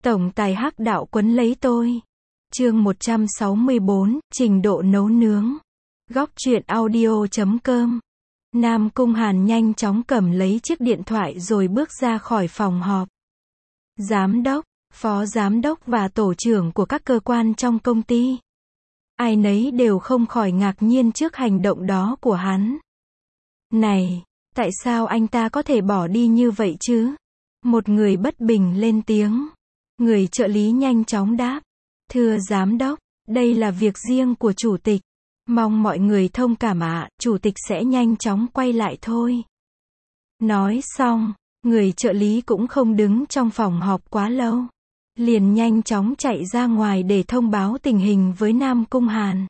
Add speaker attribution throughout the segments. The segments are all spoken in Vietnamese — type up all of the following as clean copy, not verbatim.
Speaker 1: Tổng tài hắc đạo quấn lấy tôi. Chương 164, trình độ nấu nướng. Góc truyện audio.com. Nam Cung Hàn nhanh chóng cầm lấy chiếc điện thoại rồi bước ra khỏi phòng họp. Giám đốc, phó giám đốc và tổ trưởng của các cơ quan trong công ty, ai nấy đều không khỏi ngạc nhiên trước hành động đó của hắn. Này, tại sao anh ta có thể bỏ đi như vậy chứ? Một người bất bình lên tiếng. Người trợ lý nhanh chóng đáp. Thưa giám đốc, đây là việc riêng của chủ tịch. Mong mọi người thông cảm ạ, chủ tịch sẽ nhanh chóng quay lại thôi. Nói xong, người trợ lý cũng không đứng trong phòng họp quá lâu. Liền nhanh chóng chạy ra ngoài để thông báo tình hình với Nam Cung Hàn.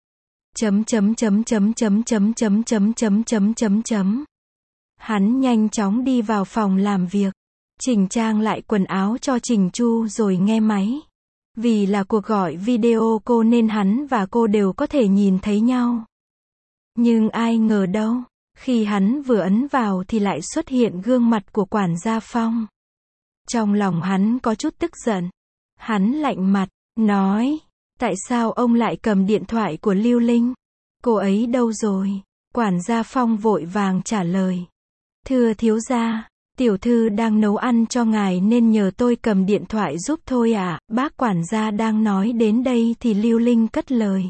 Speaker 1: Hắn nhanh chóng đi vào phòng làm việc, chỉnh trang lại quần áo cho chỉnh chu rồi nghe máy. Vì là cuộc gọi video cô nên hắn và cô đều có thể nhìn thấy nhau. Nhưng ai ngờ đâu, khi hắn vừa ấn vào thì lại xuất hiện gương mặt của quản gia Phong. Trong lòng hắn có chút tức giận. Hắn lạnh mặt, nói, tại sao ông lại cầm điện thoại của Lưu Linh? Cô ấy đâu rồi? Quản gia Phong vội vàng trả lời. Thưa thiếu gia, tiểu thư đang nấu ăn cho ngài nên nhờ tôi cầm điện thoại giúp thôi ạ. Bác quản gia đang nói đến đây thì Lưu Linh cất lời.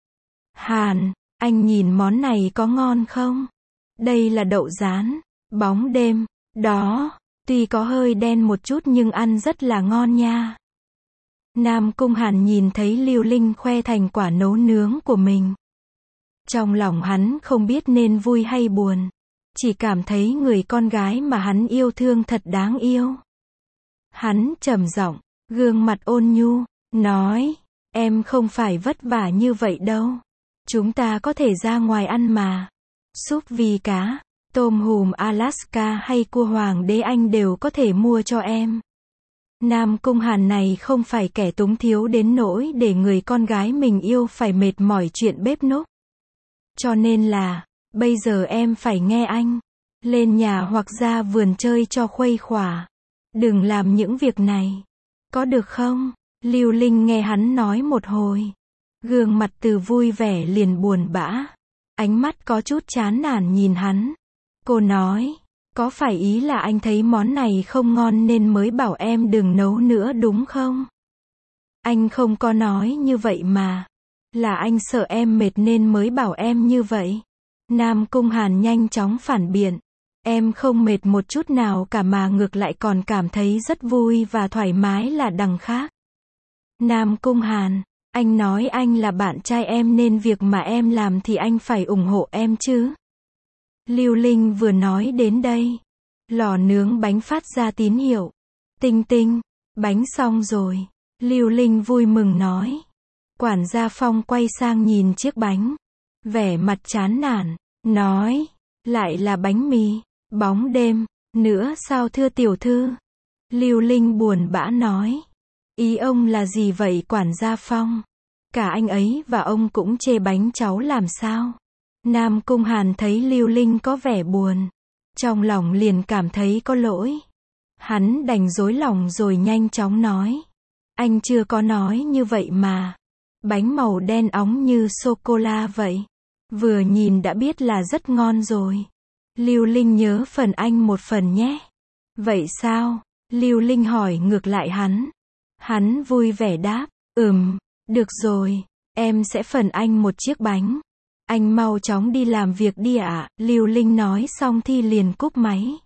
Speaker 1: Hàn, anh nhìn món này có ngon không? Đây là đậu rán, bóng đêm, đó, tuy có hơi đen một chút nhưng ăn rất là ngon nha. Nam Cung Hàn nhìn thấy Lưu Linh khoe thành quả nấu nướng của mình. Trong lòng hắn không biết nên vui hay buồn. Chỉ cảm thấy người con gái mà hắn yêu thương thật đáng yêu. Hắn trầm giọng, gương mặt ôn nhu, nói, em không phải vất vả như vậy đâu. Chúng ta có thể ra ngoài ăn mà. Súp vi cá, tôm hùm Alaska hay cua hoàng đế anh đều có thể mua cho em. Nam Cung Hàn này không phải kẻ túng thiếu đến nỗi để người con gái mình yêu phải mệt mỏi chuyện bếp núc. Cho nên là, bây giờ em phải nghe anh. Lên nhà hoặc ra vườn chơi cho khuây khỏa. Đừng làm những việc này. Có được không? Lưu Linh nghe hắn nói một hồi. Gương mặt từ vui vẻ liền buồn bã. Ánh mắt có chút chán nản nhìn hắn. Cô nói, có phải ý là anh thấy món này không ngon nên mới bảo em đừng nấu nữa đúng không? Anh không có nói như vậy mà. Là anh sợ em mệt nên mới bảo em như vậy. Nam Cung Hàn nhanh chóng phản biện. Em không mệt một chút nào cả mà ngược lại còn cảm thấy rất vui và thoải mái là đằng khác. Nam Cung Hàn, anh nói anh là bạn trai em nên việc mà em làm thì anh phải ủng hộ em chứ. Lưu Linh vừa nói đến đây. Lò nướng bánh phát ra tín hiệu. Tinh tinh, bánh xong rồi. Lưu Linh vui mừng nói. Quản gia Phong quay sang nhìn chiếc bánh. Vẻ mặt chán nản, nói, lại là bánh mì, bóng đêm, nữa sao thưa tiểu thư? Lưu Linh buồn bã nói. Ý ông là gì vậy quản gia Phong? Cả anh ấy và ông cũng chê bánh cháu làm sao? Nam Cung Hàn thấy Lưu Linh có vẻ buồn. Trong lòng liền cảm thấy có lỗi. Hắn đành dối lòng rồi nhanh chóng nói. Anh chưa có nói như vậy mà. Bánh màu đen óng như sô-cô-la vậy. Vừa nhìn đã biết là rất ngon rồi. Lưu Linh nhớ phần anh một phần nhé. Vậy sao? Lưu Linh hỏi ngược lại hắn. Hắn vui vẻ đáp. Được rồi. Em sẽ phần anh một chiếc bánh. Anh mau chóng đi làm việc đi ạ. Lưu Linh nói xong thì liền cúp máy.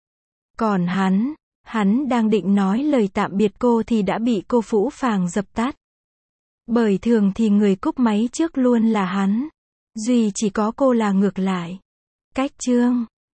Speaker 1: Còn hắn đang định nói lời tạm biệt cô thì đã bị cô phũ phàng dập tắt. Bởi thường thì người cúp máy trước luôn là hắn. Duy chỉ có cô là ngược lại. Cách chương